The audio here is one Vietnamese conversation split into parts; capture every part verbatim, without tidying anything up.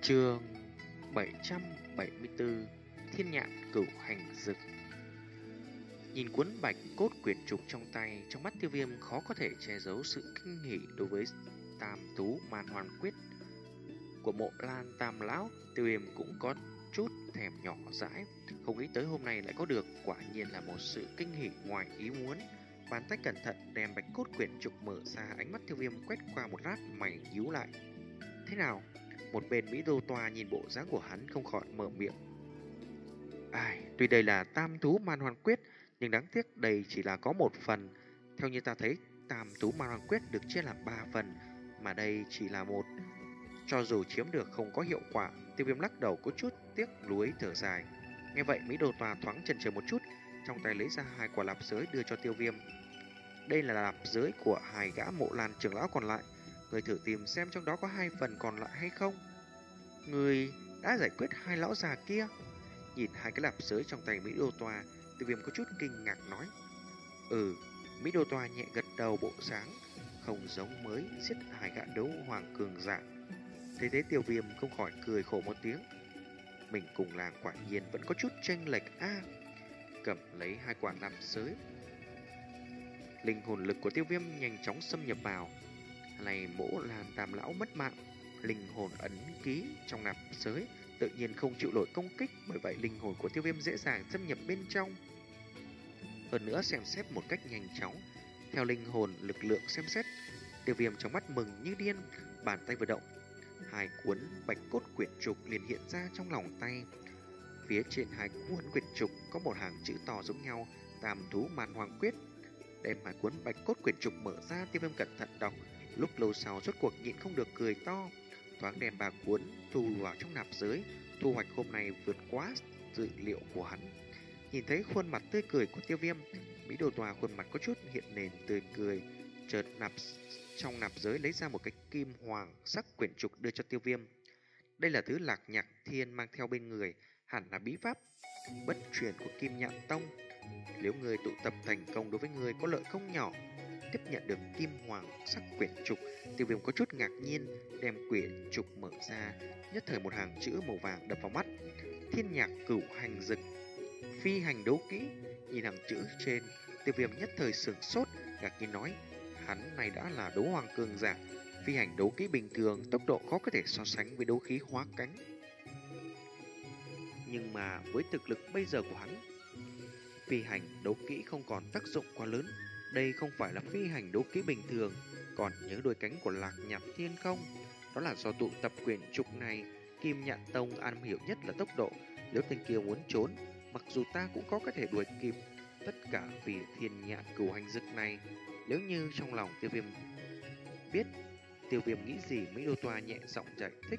Chương bảy trăm bảy mươi tư. Thiên nhạn cửu hành dực. Nhìn cuốn bạch cốt quyển trục trong tay, trong mắt Tiêu Viêm khó có thể che giấu sự kinh hỉ đối với tam tú man hoàn quyết của Mộ Lan Tam lão. Tiêu Viêm cũng có chút thèm nhỏ dãi, không nghĩ tới hôm nay lại có được, quả nhiên là một sự kinh hỉ ngoài ý muốn. Bàn tay cẩn thận đem bạch cốt quyển trục mở ra, ánh mắt Tiêu Viêm quét qua một lát, mày nhíu lại. Thế nào? Một bên Mỹ Đô Toa nhìn bộ dáng của hắn không khỏi mở miệng. Ai, tuy đây là tam thú man hoàn quyết, nhưng đáng tiếc đây chỉ là có một phần. Theo như ta thấy, tam thú man hoàn quyết được chia làm ba phần, mà đây chỉ là một. Cho dù chiếm được không có hiệu quả, Tiêu Viêm lắc đầu có chút tiếc nuối thở dài. Nghe vậy, Mỹ Đô Toa thoáng chần chừ một chút, trong tay lấy ra hai quả lạp giới đưa cho Tiêu Viêm. Đây là lạp giới của hai gã Mộ Lan trưởng lão còn lại, người thử tìm xem trong đó có hai phần còn lại hay không. Người đã giải quyết hai lão già kia. Nhìn hai cái lạp giới trong tay Mỹ Đô Toa, Tiêu Viêm có chút kinh ngạc nói. Ừ, Mỹ Đô Toa nhẹ gật đầu, bộ sáng không giống mới giết hai gã đấu hoàng cường giả. Thế thế Tiêu Viêm không khỏi cười khổ một tiếng. Mình cùng làng quả nhiên vẫn có chút chênh lệch a. À, cầm lấy hai quả lạp giới, linh hồn lực của Tiêu Viêm nhanh chóng xâm nhập vào. Này Mỗ Lan Tam lão mất mạng, linh hồn ấn ký trong nạp giới tự nhiên không chịu nổi công kích, bởi vậy linh hồn của Tiêu Viêm dễ dàng xâm nhập bên trong. Hơn nữa xem xét một cách nhanh chóng, theo linh hồn lực lượng xem xét, Tiêu Viêm trong mắt mừng như điên, bàn tay vừa động, hai cuốn bạch cốt quyển trục liền hiện ra trong lòng tay. Phía trên hai cuốn quyển trục có một hàng chữ to giống nhau, tam thú man hoàng quyết. Đem hai cuốn bạch cốt quyển trục mở ra, Tiêu Viêm cẩn thận đọc, lúc lâu sau rốt cuộc nhịn không được cười to, thoáng đem ba cuốn thu vào trong nạp giới. Thu hoạch hôm nay vượt quá dự liệu của hắn. Nhìn thấy khuôn mặt tươi cười của Tiêu Viêm, Mỹ Đô Toa khuôn mặt có chút hiện nền tươi cười, chợt nạp trong nạp giới lấy ra một cái kim hoàng sắc quyển trục đưa cho Tiêu Viêm. Đây là thứ Lạc Nhạc Thiên mang theo bên người, hẳn là bí pháp bất truyền của Kim Nhạn Tông. Nếu người tụ tập thành công đối với người có lợi không nhỏ. Tiếp nhận được kim hoàng sắc quyển trục, Tiêu Viêm có chút ngạc nhiên, đem quyển trục mở ra, nhất thời một hàng chữ màu vàng đập vào mắt. Thiên nhạc cửu hành dực, phi hành đấu kỹ. Nhìn hàng chữ trên, Tiêu Viêm nhất thời sửng sốt, ngạc nhiên nói, hắn này đã là đấu hoàng cường giả, phi hành đấu kỹ bình thường tốc độ khó có thể so sánh với đấu khí hóa cánh. Nhưng mà với thực lực bây giờ của hắn, phi hành đấu kỹ không còn tác dụng quá lớn. Đây không phải là phi hành đấu kỹ bình thường. Còn nhớ đôi cánh của Lạc Nhạc Thiên không? Đó là do tụ tập quyển trục này, Kim Nhạn Tông am hiểu nhất là tốc độ. Nếu tên kia muốn trốn, mặc dù ta cũng có có thể đuổi kịp, tất cả vì thiên nhạn cửu hành dực này. Nếu như trong lòng Tiêu Viêm biết Tiêu Viêm nghĩ gì, Mỹ Đô Toa nhẹ giọng giải thích.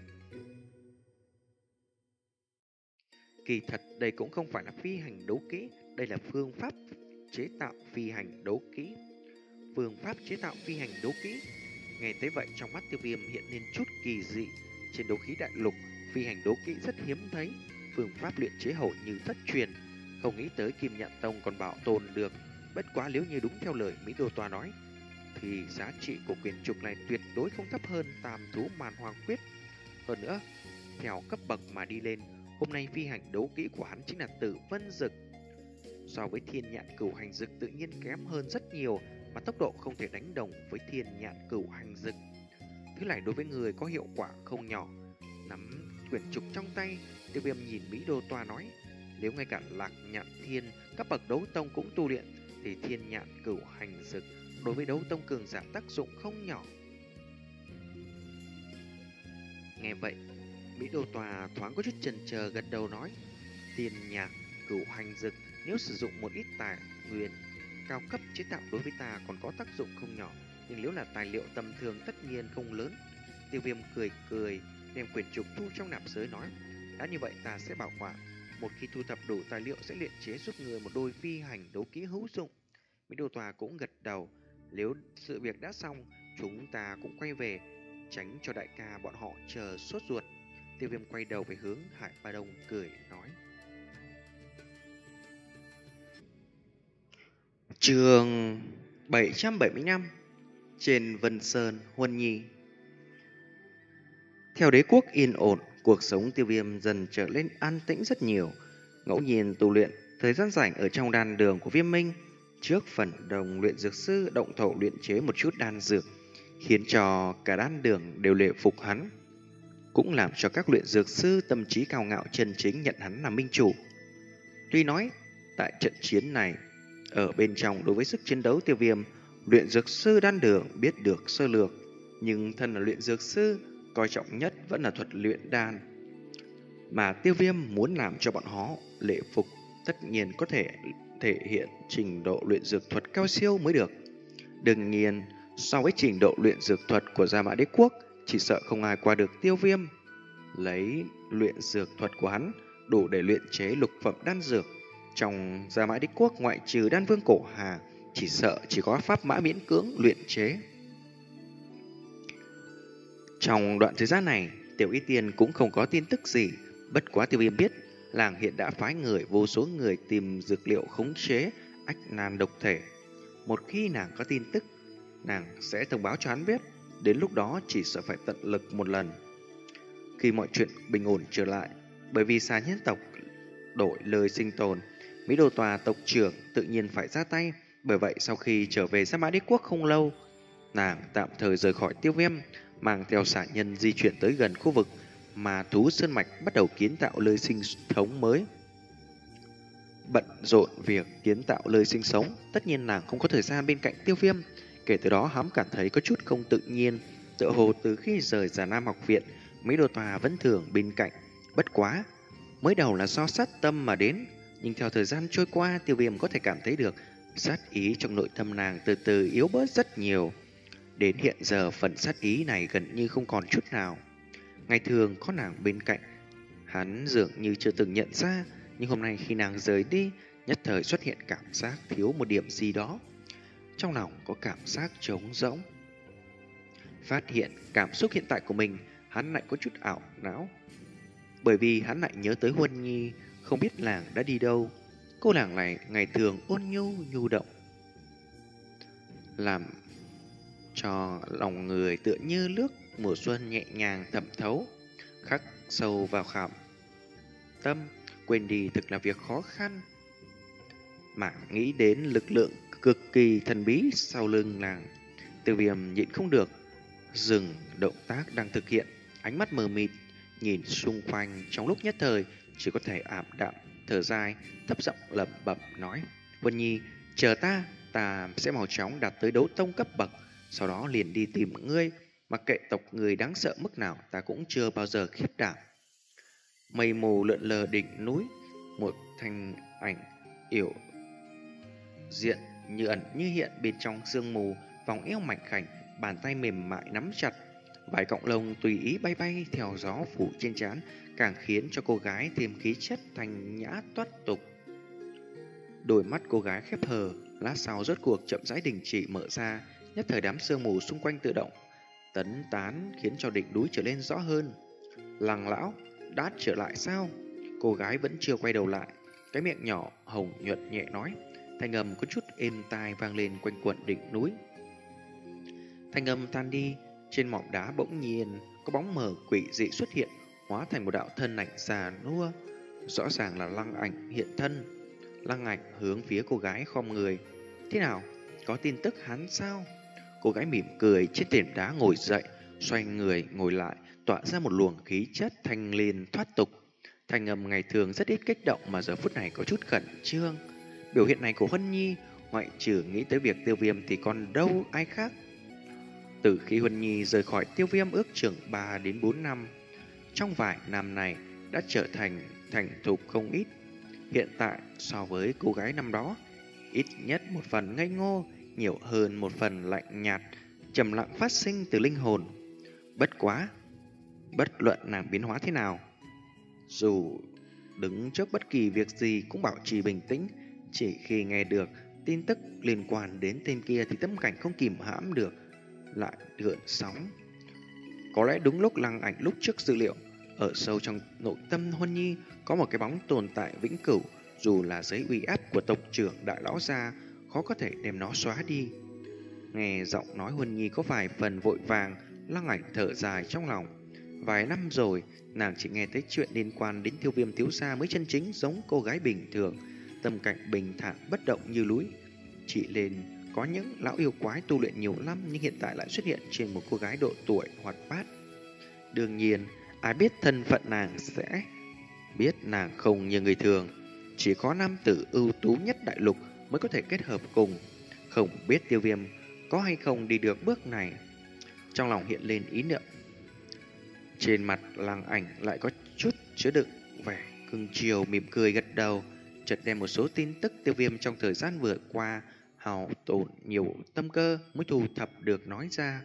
Kỳ thật đây cũng không phải là phi hành đấu kỹ, đây là phương pháp chế tạo phi hành đấu kỹ. Phương pháp chế tạo phi hành đấu kỹ. Nghe tới vậy, trong mắt Tiêu Viêm hiện lên chút kỳ dị. Trên đấu khí đại lục, phi hành đấu kỹ rất hiếm thấy, phương pháp luyện chế hầu như thất truyền. Không nghĩ tới Kim Nhạn Tông còn bảo tồn được. Bất quá nếu như đúng theo lời Mỹ Đô Toa nói, thì giá trị của quyển trục này tuyệt đối không thấp hơn tam thú man hoàng quyết. Hơn nữa, theo cấp bậc mà đi lên, hôm nay phi hành đấu kỹ của hắn chính là Tử Vân Dực. So với thiên nhạn cửu hành dực tự nhiên kém hơn rất nhiều, mà tốc độ không thể đánh đồng với thiên nhạn cửu hành dực. Thứ này đối với người có hiệu quả không nhỏ. Nắm quyển trục trong tay, Tiêu Viêm nhìn Mỹ Đô Toa nói, nếu ngay cả Lạc Nhạn Thiên cấp bậc đấu tông cũng tu luyện, thì thiên nhạn cửu hành dực đối với đấu tông cường giả tác dụng không nhỏ. Nghe vậy, Mỹ Đô Toa thoáng có chút chần chờ, gật đầu nói, thiên nhạn cửu hành dực nếu sử dụng một ít tài nguyên cao cấp chế tạo đối với ta còn có tác dụng không nhỏ, nhưng nếu là tài liệu tầm thường tất nhiên không lớn. Tiêu Viêm cười cười, đem quyển trục thu trong nạp giới nói, đã như vậy ta sẽ bảo quản, một khi thu thập đủ tài liệu sẽ luyện chế giúp người một đôi phi hành đấu kỹ hữu dụng. Mỹ Đô Tòa cũng gật đầu, nếu sự việc đã xong, chúng ta cũng quay về, tránh cho đại ca bọn họ chờ sốt ruột. Tiêu Viêm quay đầu về hướng Hải Ba Đông cười nói. Chương bảy trăm bảy mươi lăm. Trên Vân Sơn Huân Nhi. Theo đế quốc yên ổn, Cuộc sống Tiêu Viêm dần trở nên an tĩnh rất nhiều. Ngẫu nhiên tu luyện, thời gian rảnh ở trong đan đường của Viêm Minh, trước phần đồng luyện dược sư động thổ luyện chế một chút đan dược, khiến cho cả đan đường đều lệ phục hắn, cũng làm cho các luyện dược sư tâm trí cao ngạo chân chính nhận hắn làm minh chủ. Tuy nói, tại trận chiến này, ở bên trong đối với sức chiến đấu Tiêu Viêm, luyện dược sư đan đường biết được sơ lược, nhưng thân là luyện dược sư, coi trọng nhất vẫn là thuật luyện đan. Mà Tiêu Viêm muốn làm cho bọn họ lệ phục, tất nhiên có thể thể hiện trình độ luyện dược thuật cao siêu mới được. Đương nhiên, so với trình độ luyện dược thuật của Gia Mã Đế Quốc, chỉ sợ không ai qua được Tiêu Viêm. Lấy luyện dược thuật của hắn, đủ để luyện chế lục phẩm đan dược. Trong Gia Mã Đế Quốc ngoại trừ đan vương cổ hà, chỉ sợ chỉ có pháp mã miễn cưỡng luyện chế. Trong đoạn thời gian này, Tiểu Y Tiên cũng không có tin tức gì. Bất quá Tiêu Viêm biết, làng hiện đã phái người vô số người tìm dược liệu khống chế ách nan độc thể. Một khi nàng có tin tức, nàng sẽ thông báo cho hắn biết. Đến lúc đó chỉ sợ phải tận lực một lần. Khi mọi chuyện bình ổn trở lại, bởi vì xà nhân tộc đổi lời sinh tồn, Mỹ Đô Tòa tộc trưởng tự nhiên phải ra tay. Bởi vậy sau khi trở về Gia Mã Đế Quốc không lâu, nàng tạm thời rời khỏi Tiêu Viêm, mang theo xà nhân di chuyển tới gần khu vực mà thú sơn mạch bắt đầu kiến tạo nơi sinh thống mới. Bận rộn việc kiến tạo nơi sinh sống, tất nhiên nàng không có thời gian bên cạnh Tiêu Viêm. Kể từ đó hắn cảm thấy có chút không tự nhiên, tựa hồ từ khi rời Già Nam học viện, Mỹ Đô Tòa vẫn thường bên cạnh. Bất quá, mới đầu là do sát tâm mà đến, nhưng theo thời gian trôi qua, Tiêu Viêm có thể cảm thấy được sát ý trong nội tâm nàng từ từ yếu bớt rất nhiều. Đến hiện giờ phần sát ý này gần như không còn chút nào. Ngày thường có nàng bên cạnh, hắn dường như chưa từng nhận ra, nhưng hôm nay khi nàng rời đi, nhất thời xuất hiện cảm giác thiếu một điểm gì đó. Trong lòng có cảm giác trống rỗng. Phát hiện cảm xúc hiện tại của mình, hắn lại có chút ảo não. Bởi vì hắn lại nhớ tới Huân Nhi, không biết nàng đã đi đâu. Cô nàng này ngày thường ôn nhu nhu động, làm cho lòng người tựa như nước mùa xuân nhẹ nhàng thẩm thấu, khắc sâu vào khảm tâm, quên đi thực là việc khó khăn. Mà nghĩ đến lực lượng cực kỳ thần bí sau lưng nàng, Tiêu Viêm nhịn không được dừng động tác đang thực hiện, ánh mắt mờ mịt nhìn xung quanh, trong lúc nhất thời chỉ có thể ảm đạm thở dài, thấp giọng lẩm bẩm nói: Vân Nhi, chờ ta, ta sẽ mau chóng đạt tới đấu tông cấp bậc, sau đó liền đi tìm ngươi, mặc kệ tộc người đáng sợ mức nào, ta cũng chưa bao giờ khiếp đảm. Mây mù lượn lờ đỉnh núi, một thanh ảnh yểu diện như ẩn như hiện bên trong sương mù, vòng eo mảnh khảnh, bàn tay mềm mại nắm chặt, vài cọng lông tùy ý bay bay theo gió phủ trên trán, càng khiến cho cô gái thêm khí chất thanh nhã toát tục. Đôi mắt cô gái khép hờ, lát sau rốt cuộc chậm rãi đình chỉ mở ra, nhất thời đám sương mù xung quanh tự động tấn tán, khiến cho đỉnh núi trở nên rõ hơn. Lăng lão đã trở lại sao? Cô gái vẫn chưa quay đầu lại, cái miệng nhỏ hồng nhuận nhẹ nói, thanh âm có chút êm tai vang lên quanh quẩn đỉnh núi. Thanh âm tan đi, trên mỏm đá bỗng nhiên có bóng mờ quỷ dị xuất hiện, hóa thành một đạo thân ảnh già nua, rõ ràng là Lăng Ảnh hiện thân. Lăng Ảnh hướng phía cô gái khom người. Thế nào? Có tin tức hắn sao? Cô gái mỉm cười trên thềm đá ngồi dậy, xoay người ngồi lại, tỏa ra một luồng khí chất thanh liên thoát tục. Thanh âm ngày thường rất ít kích động mà giờ phút này có chút khẩn trương. Biểu hiện này của Huân Nhi, ngoại trừ nghĩ tới việc Tiêu Viêm thì còn đâu ai khác. Từ khi Huân Nhi rời khỏi Tiêu Viêm ước chừng ba đến bốn năm, trong vài năm này đã trở thành thành thục không ít. Hiện tại so với cô gái năm đó, ít nhất một phần ngây ngô, nhiều hơn một phần lạnh nhạt, trầm lặng phát sinh từ linh hồn. Bất quá, bất luận nàng biến hóa thế nào, dù đứng trước bất kỳ việc gì cũng bảo trì bình tĩnh, chỉ khi nghe được tin tức liên quan đến tên kia thì tâm cảnh không kìm hãm được lại gợn sóng. Có lẽ đúng lúc Lăng Ảnh lúc trước dữ liệu, ở sâu trong nội tâm Huân Nhi có một cái bóng tồn tại vĩnh cửu, dù là dưới uy áp của tộc trưởng đại lão gia, khó có thể đem nó xóa đi. Nghe giọng nói Huân Nhi có vài phần vội vàng, Lăng Ảnh thở dài trong lòng. Vài năm rồi, nàng chỉ nghe thấy chuyện liên quan đến Tiêu Viêm thiếu gia mới chân chính giống cô gái bình thường, tâm cảnh bình thản bất động như núi. Chỉ lên có những lão yêu quái tu luyện nhiều năm nhưng hiện tại lại xuất hiện trên một cô gái độ tuổi hoạt bát. Đương nhiên, ai biết thân phận nàng sẽ biết nàng không như người thường, chỉ có nam tử ưu tú nhất đại lục mới có thể kết hợp cùng. Không biết Tiêu Viêm có hay không đi được bước này. Trong lòng hiện lên ý niệm. Trên mặt Lăng Ảnh lại có chút chứa đựng vẻ cưng chiều, mỉm cười gật đầu, chợt đem một số tin tức Tiêu Viêm trong thời gian vừa qua hao tổn nhiều tâm cơ mới thu thập được nói ra.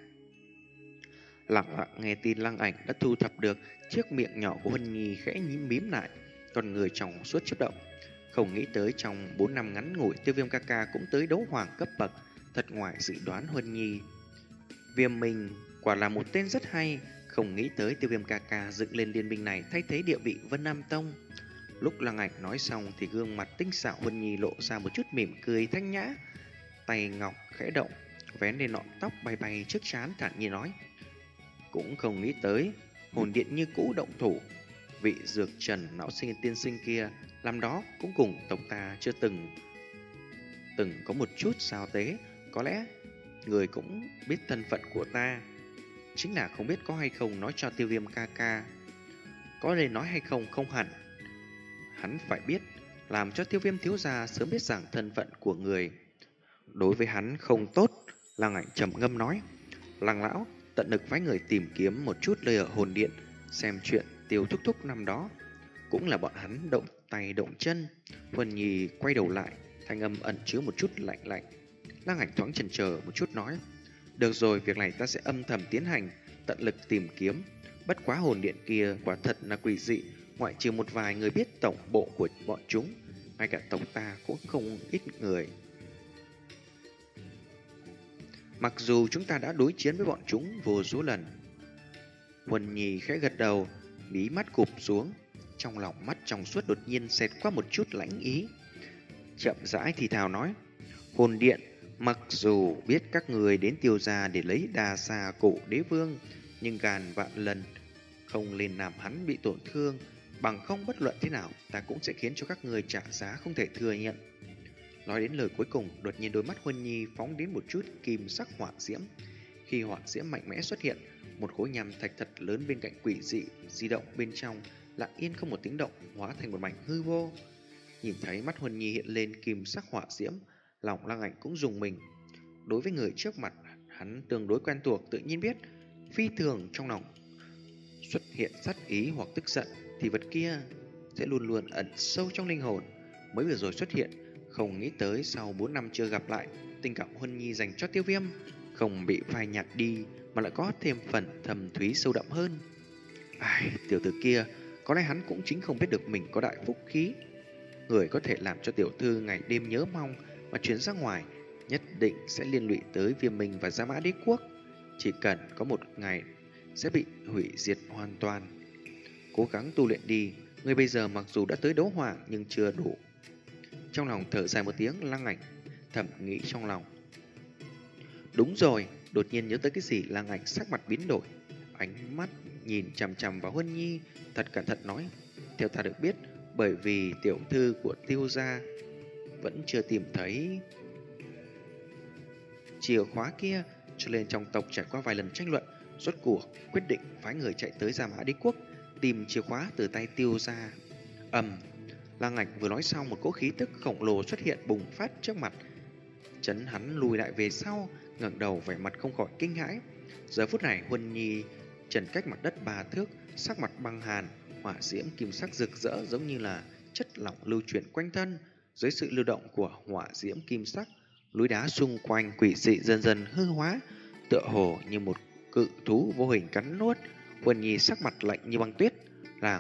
Lặng lặng nghe tin Lăng Ảnh đã thu thập được, chiếc miệng nhỏ của Huân Nhi khẽ nhím mím lại, con người trong suốt chớp động. Không nghĩ tới trong bốn năm ngắn ngủi, Tiêu Viêm ca ca cũng tới đấu hoàng cấp bậc, thật ngoài dự đoán Huân Nhi. Viêm Minh quả là một tên rất hay, không nghĩ tới Tiêu Viêm ca ca dựng lên liên minh này thay thế địa vị Vân Nam Tông. Lúc Lăng Ảnh nói xong thì gương mặt tinh xảo Huân Nhi lộ ra một chút mỉm cười thanh nhã, tay ngọc khẽ động, vén lên lọn tóc bay bay trước trán, thản nhiên nói: cũng không nghĩ tới hồn điện như cũ động thủ. Vị dược trần lão sinh tiên sinh kia làm đó cũng cùng tộc ta chưa từng từng có một chút sao tế. Có lẽ người cũng biết thân phận của ta, chính là không biết có hay không nói cho Tiêu Viêm ca ca. Có nên nói hay không không hẳn, hắn phải biết, làm cho Tiêu Viêm thiếu gia sớm biết rằng thân phận của người đối với hắn không tốt. Lăng Ảnh trầm ngâm nói: Lăng lão tận lực phái người tìm kiếm một chút nơi ở hồn điện, xem chuyện Tiêu thúc thúc năm đó cũng là bọn hắn động tay động chân. Huân Nhi quay đầu lại, thanh âm ẩn chứa một chút lạnh lạnh. Lăng Ảnh thoáng chần chờ một chút nói: được rồi, việc này ta sẽ âm thầm tiến hành, tận lực tìm kiếm. Bất quá hồn điện kia quả thật là quỷ dị, ngoại trừ một vài người biết tổng bộ của bọn chúng, ngay cả tộc ta cũng không ít người. Mặc dù chúng ta đã đối chiến với bọn chúng vô số lần. Huân Nhi khẽ gật đầu, mí mắt cụp xuống, trong lòng mắt trong suốt đột nhiên xẹt qua một chút lãnh ý. Chậm rãi thì thào nói: hồn điện mặc dù biết các người đến Tiêu gia để lấy đà xà cổ đế vương, nhưng ngàn vạn lần không nên làm hắn bị tổn thương, bằng không bất luận thế nào ta cũng sẽ khiến cho các người trả giá không thể thừa nhận. Nói đến lời cuối cùng, đột nhiên đôi mắt Huân Nhi phóng đến một chút kim sắc hỏa diễm. Khi hỏa diễm mạnh mẽ xuất hiện, một khối nham thạch thật lớn bên cạnh quỷ dị di động bên trong, lặng yên không một tiếng động, hóa thành một mảnh hư vô. Nhìn thấy mắt Huân Nhi hiện lên kim sắc hỏa diễm, lòng Lăng Ảnh cũng rùng mình. Đối với người trước mặt, hắn tương đối quen thuộc, tự nhiên biết phi thường trong lòng xuất hiện sát ý hoặc tức giận thì vật kia sẽ luôn luôn ẩn sâu trong linh hồn. Mới vừa rồi xuất hiện, không nghĩ tới sau bốn năm chưa gặp lại, tình cảm Huân Nhi dành cho Tiêu Viêm không bị phai nhạt đi, mà lại có thêm phần thầm thúy sâu đậm hơn. Ai, tiểu tử kia, có lẽ hắn cũng chính không biết được mình có đại phúc khí. Người có thể làm cho tiểu thư ngày đêm nhớ mong mà chuyển ra ngoài, nhất định sẽ liên lụy tới Viêm Minh và Gia Mã Đế Quốc. Chỉ cần có một ngày sẽ bị hủy diệt hoàn toàn. Cố gắng tu luyện đi, người bây giờ mặc dù đã tới đấu hoàng nhưng chưa đủ. Trong lòng thở dài một tiếng, Lăng Ảnh thầm nghĩ trong lòng. Đúng rồi, đột nhiên nhớ tới cái gì, Lăng Ảnh sắc mặt biến đổi, ánh mắt nhìn chằm chằm vào Huân Nhi, thật cẩn thận nói: theo ta được biết, bởi vì tiểu thư của Tiêu gia vẫn chưa tìm thấy chìa khóa kia, cho nên trong tộc trải qua vài lần tranh luận, rốt cuộc quyết định phái người chạy tới Gia Mã Đế Quốc tìm chìa khóa từ tay Tiêu gia. Ầm, Lăng Ảnh vừa nói xong, một cỗ khí tức khổng lồ xuất hiện bùng phát trước mặt, chấn hắn lùi lại về sau, ngẩng đầu vẻ mặt không khỏi kinh hãi. Giờ phút này Huân Nhi trần cách mặt đất ba thước, sắc mặt băng hàn, hỏa diễm kim sắc rực rỡ giống như là chất lỏng lưu chuyển quanh thân. Dưới sự lưu động của hỏa diễm kim sắc, núi đá xung quanh quỷ dị dần dần hư hóa, tựa hồ như một cự thú vô hình cắn nuốt. Huân Nhi sắc mặt lạnh như băng tuyết, làng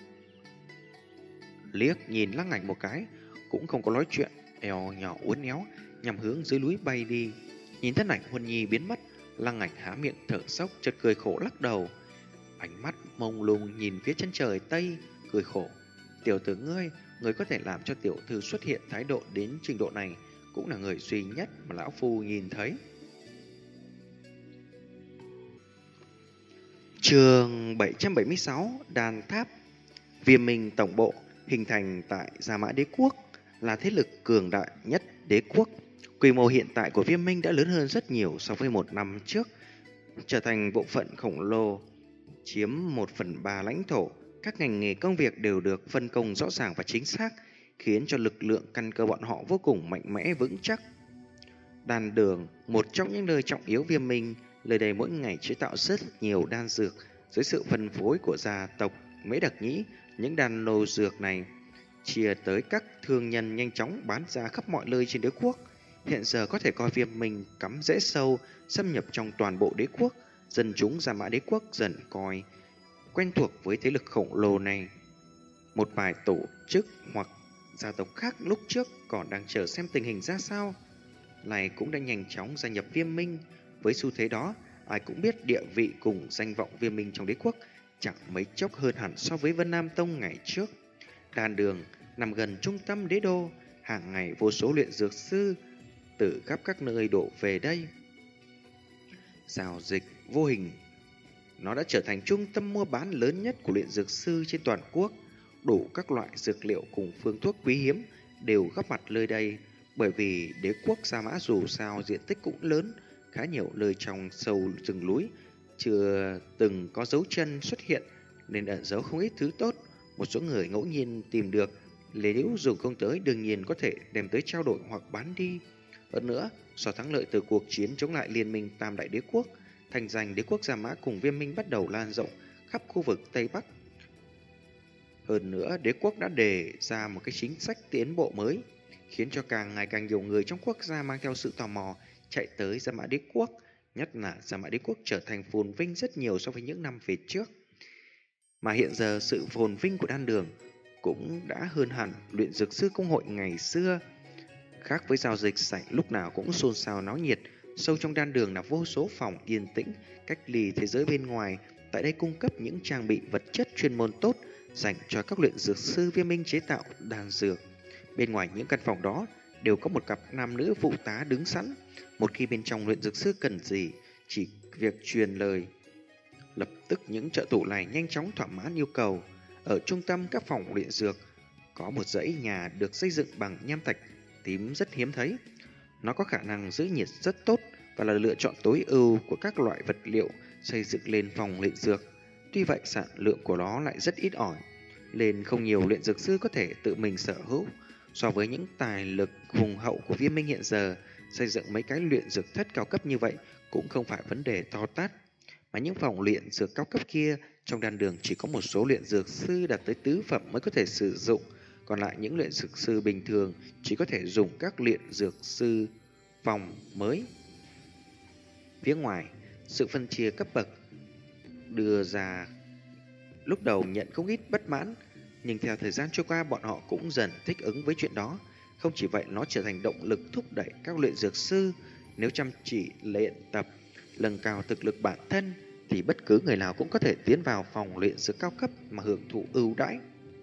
liếc nhìn Lăng Ảnh một cái, cũng không có nói chuyện, eo nhỏ uốn éo nhằm hướng dưới núi bay đi. Nhìn thân ảnh Huân Nhi biến mất, Lăng Ảnh há miệng thở sốc, chợt cười khổ lắc đầu, ánh mắt mông lung nhìn phía chân trời tây, cười khổ. Tiểu tử ngươi, người có thể làm cho tiểu thư xuất hiện thái độ đến trình độ này, cũng là người duy nhất mà lão phu nhìn thấy. Chương bảy trăm bảy mươi sáu, Đan Tháp. Viêm Minh Tổng Bộ hình thành tại Gia Mã Đế Quốc, là thế lực cường đại nhất đế quốc. Quy mô hiện tại của Viêm Minh đã lớn hơn rất nhiều so với một năm trước, trở thành bộ phận khổng lồ, chiếm một phần ba lãnh thổ. Các ngành nghề công việc đều được phân công rõ ràng và chính xác, khiến cho lực lượng căn cơ bọn họ vô cùng mạnh mẽ vững chắc. Đan đường, một trong những nơi trọng yếu Viêm Minh, nơi đây mỗi ngày chế tạo rất nhiều đan dược. Dưới sự phân phối của gia tộc Mễ Đặc Nhĩ, những đan lô dược này chia tới các thương nhân nhanh chóng bán ra khắp mọi nơi trên đế quốc. Hiện giờ có thể coi Viêm Minh cắm rễ sâu, xâm nhập trong toàn bộ đế quốc. Dân chúng Gia Mã Đế Quốc dần coi quen thuộc với thế lực khổng lồ này. Một vài tổ chức hoặc gia tộc khác lúc trước còn đang chờ xem tình hình ra sao, này cũng đã nhanh chóng gia nhập Viêm Minh. Với xu thế đó, ai cũng biết địa vị cùng danh vọng Viêm Minh trong đế quốc chẳng mấy chốc hơn hẳn so với Vân Nam Tông ngày trước. Đan đường nằm gần trung tâm đế đô, hàng ngày vô số luyện dược sư từ khắp các nơi đổ về đây. Giao dịch vô hình, nó đã trở thành trung tâm mua bán lớn nhất của luyện dược sư trên toàn quốc. Đủ các loại dược liệu cùng phương thuốc quý hiếm đều góp mặt nơi đây. Bởi vì đế quốc Gia Mã dù sao diện tích cũng lớn, khá nhiều nơi trong sâu rừng núi chưa từng có dấu chân xuất hiện, nên ẩn giấu không ít thứ tốt. Một số người ngẫu nhiên tìm được, nếu dùng không tới đương nhiên có thể đem tới trao đổi hoặc bán đi. Hơn nữa, do thắng lợi từ cuộc chiến chống lại liên minh Tam Đại Đế Quốc, thành danh đế quốc Gia Mã cùng Viêm Minh bắt đầu lan rộng khắp khu vực Tây Bắc. Hơn nữa, đế quốc đã đề ra một cái chính sách tiến bộ mới, khiến cho càng ngày càng nhiều người trong quốc gia mang theo sự tò mò chạy tới Gia Mã Đế Quốc. Nhất là Gia Mã Đế Quốc trở thành phồn vinh rất nhiều so với những năm về trước. Mà hiện giờ sự phồn vinh của đan đường cũng đã hơn hẳn luyện dược sư công hội ngày xưa. Khác với giao dịch sảnh lúc nào cũng xôn xao náo nhiệt, sâu trong đan đường là vô số phòng yên tĩnh, cách ly thế giới bên ngoài. Tại đây cung cấp những trang bị vật chất chuyên môn tốt dành cho các luyện dược sư Viêm Minh chế tạo đan dược. Bên ngoài những căn phòng đó đều có một cặp nam nữ phụ tá đứng sẵn. Một khi bên trong luyện dược sư cần gì, chỉ việc truyền lời, lập tức những trợ thủ này nhanh chóng thỏa mãn yêu cầu. Ở trung tâm các phòng luyện dược có một dãy nhà được xây dựng bằng nham thạch tím rất hiếm thấy. Nó có khả năng giữ nhiệt rất tốt và là lựa chọn tối ưu của các loại vật liệu xây dựng lên phòng luyện dược. Tuy vậy sản lượng của nó lại rất ít ỏi, nên không nhiều luyện dược sư có thể tự mình sở hữu. So với những tài lực hùng hậu của Viêm Minh hiện giờ, xây dựng mấy cái luyện dược thất cao cấp như vậy cũng không phải vấn đề to tát. Mà những phòng luyện dược cao cấp kia, trong đan đường chỉ có một số luyện dược sư đạt tới tứ phẩm mới có thể sử dụng. Còn lại những luyện dược sư bình thường chỉ có thể dùng các luyện dược sư phòng mới. Phía ngoài, sự phân chia cấp bậc đưa ra lúc đầu nhận không ít bất mãn, nhưng theo thời gian trôi qua bọn họ cũng dần thích ứng với chuyện đó. Không chỉ vậy, nó trở thành động lực thúc đẩy các luyện dược sư. Nếu chăm chỉ luyện tập, nâng cao thực lực bản thân, thì bất cứ người nào cũng có thể tiến vào phòng luyện dược cao cấp mà hưởng thụ ưu đãi.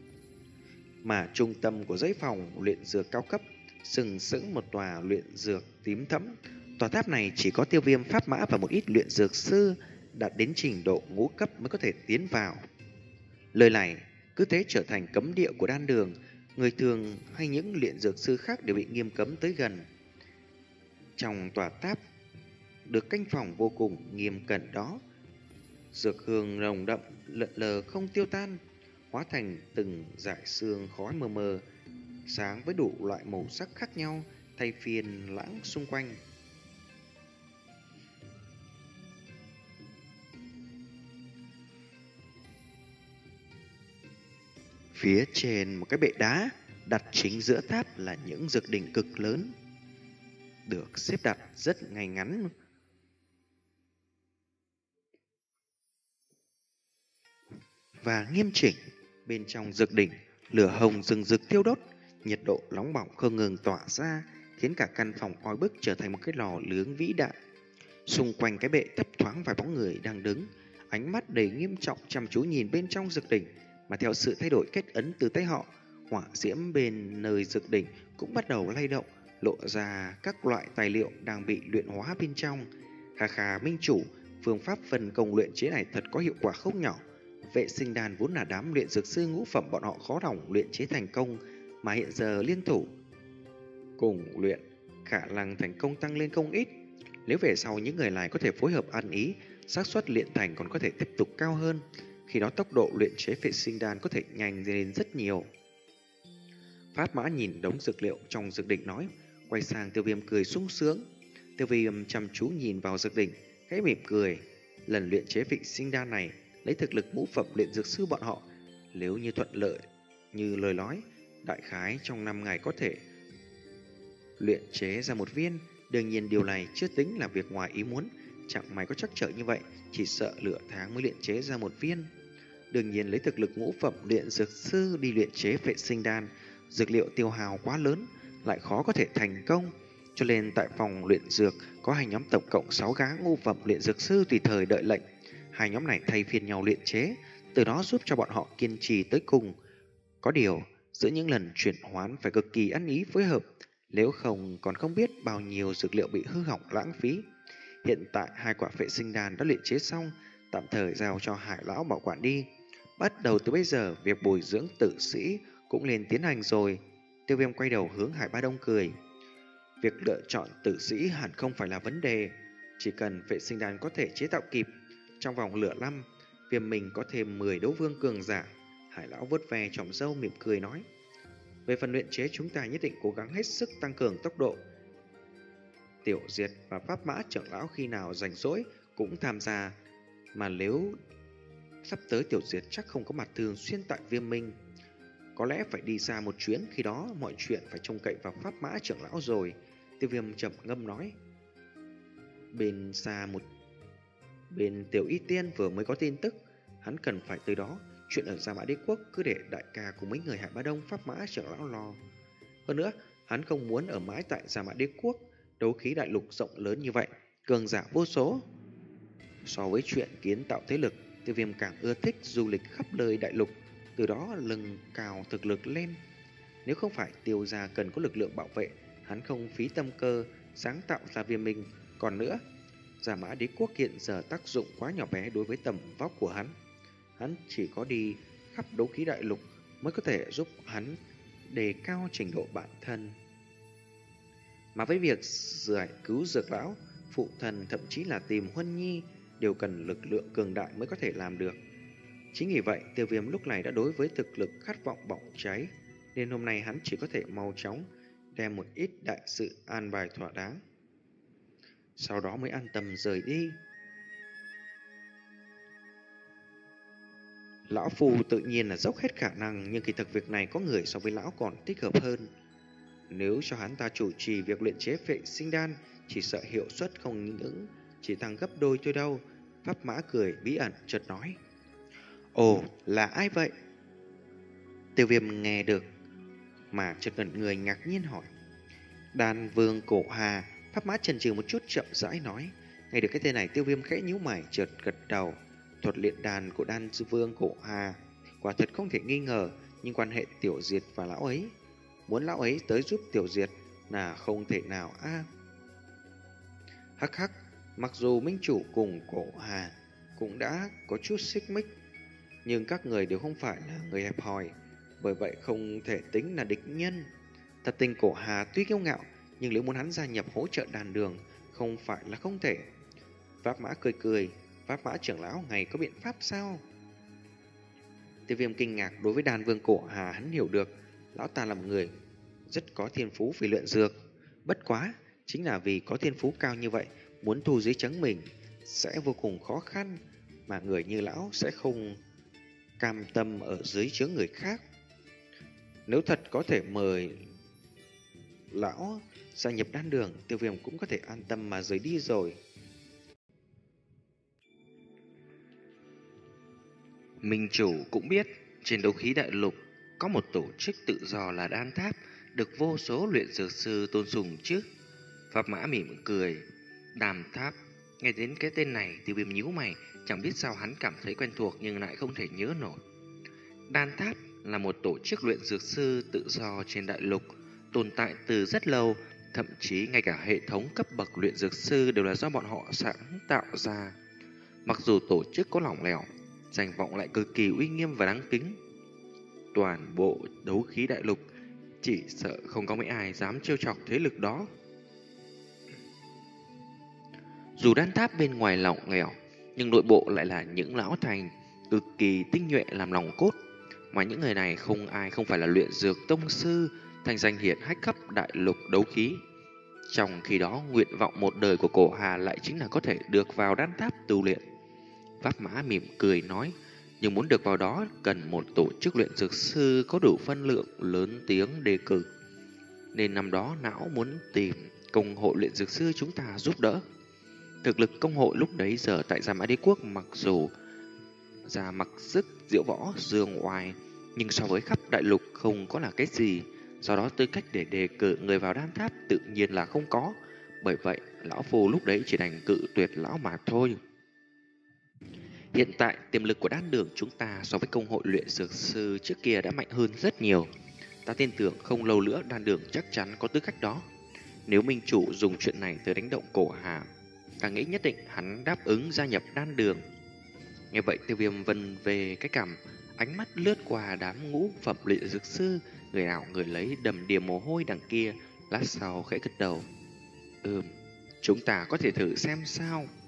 Mà trung tâm của dãy phòng luyện dược cao cấp sừng sững một tòa luyện dược tím thẫm. Tòa tháp này chỉ có tiêu viêm pháp mã và một ít luyện dược sư đạt đến trình độ ngũ cấp mới có thể tiến vào. Lời này cứ thế trở thành cấm địa của đan đường. Người thường hay những luyện dược sư khác đều bị nghiêm cấm tới gần. Trong tòa tháp được canh phòng vô cùng nghiêm cẩn đó, dược hương nồng đậm lợn lờ không tiêu tan, hóa thành từng dải sương khói mờ mờ, sáng với đủ loại màu sắc khác nhau, thay phiên lãng xung quanh. Phía trên một cái bệ đá đặt chính giữa tháp là những dược đỉnh cực lớn, được xếp đặt rất ngay ngắn và nghiêm chỉnh. Bên trong dược đỉnh, lửa hồng rừng rực thiêu đốt, nhiệt độ nóng bỏng không ngừng tỏa ra, khiến cả căn phòng oi bức trở thành một cái lò nướng vĩ đại. Xung quanh cái bệ thấp thoáng vài bóng người đang đứng, ánh mắt đầy nghiêm trọng chăm chú nhìn bên trong dược đỉnh. Mà theo sự thay đổi kết ấn từ tay họ, hỏa diễm bên nơi dược đỉnh cũng bắt đầu lay động, lộ ra các loại tài liệu đang bị luyện hóa bên trong. Khà khà minh chủ, Phương pháp phân công luyện chế này thật có hiệu quả không nhỏ. Vệ sinh đan vốn là đám luyện dược sư ngũ phẩm, bọn họ khó lòng luyện chế thành công, mà hiện giờ liên thủ cùng luyện, khả năng thành công tăng lên không ít. Nếu về sau những người này có thể phối hợp ăn ý, xác suất luyện thành còn có thể tiếp tục cao hơn. Khi đó tốc độ luyện chế vệ sinh đan có thể nhanh lên rất nhiều. Pháp Mã nhìn đống dược liệu trong dược đỉnh nói, quay sang Tiêu Viêm cười sung sướng. Tiêu Viêm chăm chú nhìn vào dược đỉnh, khẽ mỉm cười. Lần luyện chế vệ sinh đan này lấy thực lực ngũ phẩm luyện dược sư bọn họ, nếu như thuận lợi như lời nói, đại khái trong năm ngày có thể luyện chế ra một viên. Đương nhiên điều này chưa tính là việc ngoài ý muốn, chẳng may có trắc trở như vậy, chỉ sợ lựa tháng mới luyện chế ra một viên. Đương nhiên lấy thực lực ngũ phẩm luyện dược sư đi luyện chế vệ sinh đan, dược liệu tiêu hao quá lớn, lại khó có thể thành công. Cho nên tại phòng luyện dược có hai nhóm tổng cộng sáu gã ngũ phẩm luyện dược sư tùy thời đợi lệnh. Hai nhóm này thay phiên nhau luyện chế, từ đó giúp cho bọn họ kiên trì tới cùng. Có điều, giữa những lần chuyển hoán phải cực kỳ ăn ý phối hợp, nếu không còn không biết bao nhiêu dược liệu bị hư hỏng lãng phí. Hiện tại hai quả vệ sinh đan đã luyện chế xong, tạm thời giao cho Hải lão bảo quản đi. Bắt đầu từ bây giờ, việc bồi dưỡng tử sĩ cũng nên tiến hành rồi. Tiêu Viêm quay đầu hướng Hải Ba Đông cười. Việc lựa chọn tử sĩ hẳn không phải là vấn đề, chỉ cần vệ sinh đan có thể chế tạo kịp. Trong vòng lửa năm, Viêm mình có thêm mười đấu vương cường giả. Hải lão vuốt ve tròm râu mỉm cười nói, về phần luyện chế chúng ta nhất định cố gắng hết sức tăng cường tốc độ. Tiểu Diệt và Pháp Mã trưởng lão khi nào rảnh rỗi cũng tham gia, mà nếu sắp tới Tiểu Diệt chắc không có mặt thường xuyên tại Viêm Minh, có lẽ phải đi xa một chuyến, khi đó mọi chuyện phải trông cậy vào Pháp Mã trưởng lão rồi. Tiêu Viêm trầm ngâm nói, bên xa một bên Tiểu Y Tiên vừa mới có tin tức, hắn cần phải tới đó. Chuyện ở Gia Mã Đế Quốc cứ để đại ca cùng mấy người Hải Ba Đông, Pháp Mã trưởng lão lo. Hơn nữa, hắn không muốn ở mãi tại Gia Mã Đế Quốc. Đấu khí đại lục rộng lớn như vậy, cường giả vô số. So với chuyện kiến tạo thế lực, Tiêu Viêm càng ưa thích du lịch khắp nơi đại lục, từ đó lưng cao thực lực lên. Nếu không phải Tiêu gia cần có lực lượng bảo vệ, hắn không phí tâm cơ sáng tạo ra Viêm Minh. Còn nữa, Gia Mã Đế Quốc hiện giờ tác dụng quá nhỏ bé đối với tầm vóc của hắn. Hắn chỉ có đi khắp đấu khí đại lục mới có thể giúp hắn đề cao trình độ bản thân. Mà với việc giải cứu dược lão, phụ thần thậm chí là tìm Huân Nhi đều cần lực lượng cường đại mới có thể làm được. Chính vì vậy, Tiêu Viêm lúc này đã đối với thực lực khát vọng bỏng cháy, nên hôm nay hắn chỉ có thể mau chóng đem một ít đại sự an bài thỏa đáng, sau đó mới an tâm rời đi. Lão Phu tự nhiên là dốc hết khả năng, nhưng kỳ thực việc này có người so với lão còn thích hợp hơn. Nếu cho hắn ta chủ trì việc luyện chế vệ sinh đan, chỉ sợ hiệu suất không những chỉ tăng gấp đôi thôi đâu. Pháp Mã cười bí ẩn chợt nói, ồ, là ai vậy? Tiêu Viêm nghe được mà chợt ngẩn người ngạc nhiên hỏi, Đan Vương Cổ Hà. Pháp Mã chần chừ một chút chậm rãi nói. Nghe được cái tên này, Tiêu Viêm khẽ nhíu mày chợt gật đầu. Thuật luyện đàn của Đan Vương Cổ Hà quả thật không thể nghi ngờ, nhưng quan hệ Tiểu Diệt và lão ấy, muốn lão ấy tới giúp Tiểu Diệt là không thể nào a. À, hắc hắc, mặc dù minh chủ cùng Cổ Hà cũng đã có chút xích mích, nhưng các người đều không phải là người hẹp hòi, bởi vậy không thể tính là địch nhân. Thật tình Cổ Hà tuy kiêu ngạo, nhưng nếu muốn hắn gia nhập hỗ trợ đàn đường, không phải là không thể. Pháp Mã cười cười, Pháp Mã trưởng lão ngày có biện pháp sao? Tiêu Viêm kinh ngạc, đối với Đan Vương Cổ Hà hắn hiểu được, lão ta là một người rất có thiên phú vì luyện dược. Bất quá, chính là vì có thiên phú cao như vậy, muốn thu dưới trắng mình sẽ vô cùng khó khăn, mà người như lão sẽ không cam tâm ở dưới trướng người khác. Nếu thật có thể mời lão gia nhập đan đường, Tiêu Viêm cũng có thể an tâm mà rời đi rồi. Minh chủ cũng biết, trên đấu khí đại lục có một tổ chức tự do là Đan Tháp, được vô số luyện dược sư tôn sùng chứ. Pháp Mã mỉm cười. Đan Tháp, nghe đến cái tên này, Tiêu Viêm nhíu mày, chẳng biết sao hắn cảm thấy quen thuộc nhưng lại không thể nhớ nổi. Đan Tháp là một tổ chức luyện dược sư tự do trên đại lục, tồn tại từ rất lâu, thậm chí ngay cả hệ thống cấp bậc luyện dược sư đều là do bọn họ sáng tạo ra. Mặc dù tổ chức có lỏng lẻo, danh vọng lại cực kỳ uy nghiêm và đáng kính. Toàn bộ đấu khí đại lục chỉ sợ không có mấy ai dám trêu chọc thế lực đó. Dù đan tháp bên ngoài lỏng lẻo, nhưng nội bộ lại là những lão thành cực kỳ tinh nhuệ làm lòng cốt, mà những người này không ai không phải là luyện dược tông sư, thành danh hiển hách cấp đại lục đấu khí. Trong khi đó, nguyện vọng một đời của Cổ Hà lại chính là có thể được vào đan tháp tu luyện. Pháp Mã mỉm cười nói, nhưng muốn được vào đó cần một tổ chức luyện dược sư có đủ phân lượng lớn tiếng đề cử. Nên năm đó não muốn tìm công hội luyện dược sư chúng ta giúp đỡ. Thực lực công hội lúc đấy giờ tại Gia Mã Đế Quốc mặc dù ra mặc sức diễu võ dương oai, nhưng so với khắp đại lục không có là cái gì. Do đó tư cách để đề cử người vào đan tháp tự nhiên là không có. Bởi vậy lão phu lúc đấy chỉ đành cự tuyệt lão mà thôi. Hiện tại tiềm lực của đan đường chúng ta so với công hội luyện dược sư trước kia đã mạnh hơn rất nhiều. Ta tin tưởng không lâu nữa đan đường chắc chắn có tư cách đó. Nếu minh chủ dùng chuyện này tới đánh động Cổ Hà, ta nghĩ nhất định hắn đáp ứng gia nhập đan đường. Nghe vậy Tiêu Viêm vân về cái cằm, ánh mắt lướt qua đám ngũ phẩm luyện dược sư, người nào người lấy đầm đìa mồ hôi đằng kia, lát sau khẽ gật đầu. Ừm, chúng ta có thể thử xem sao.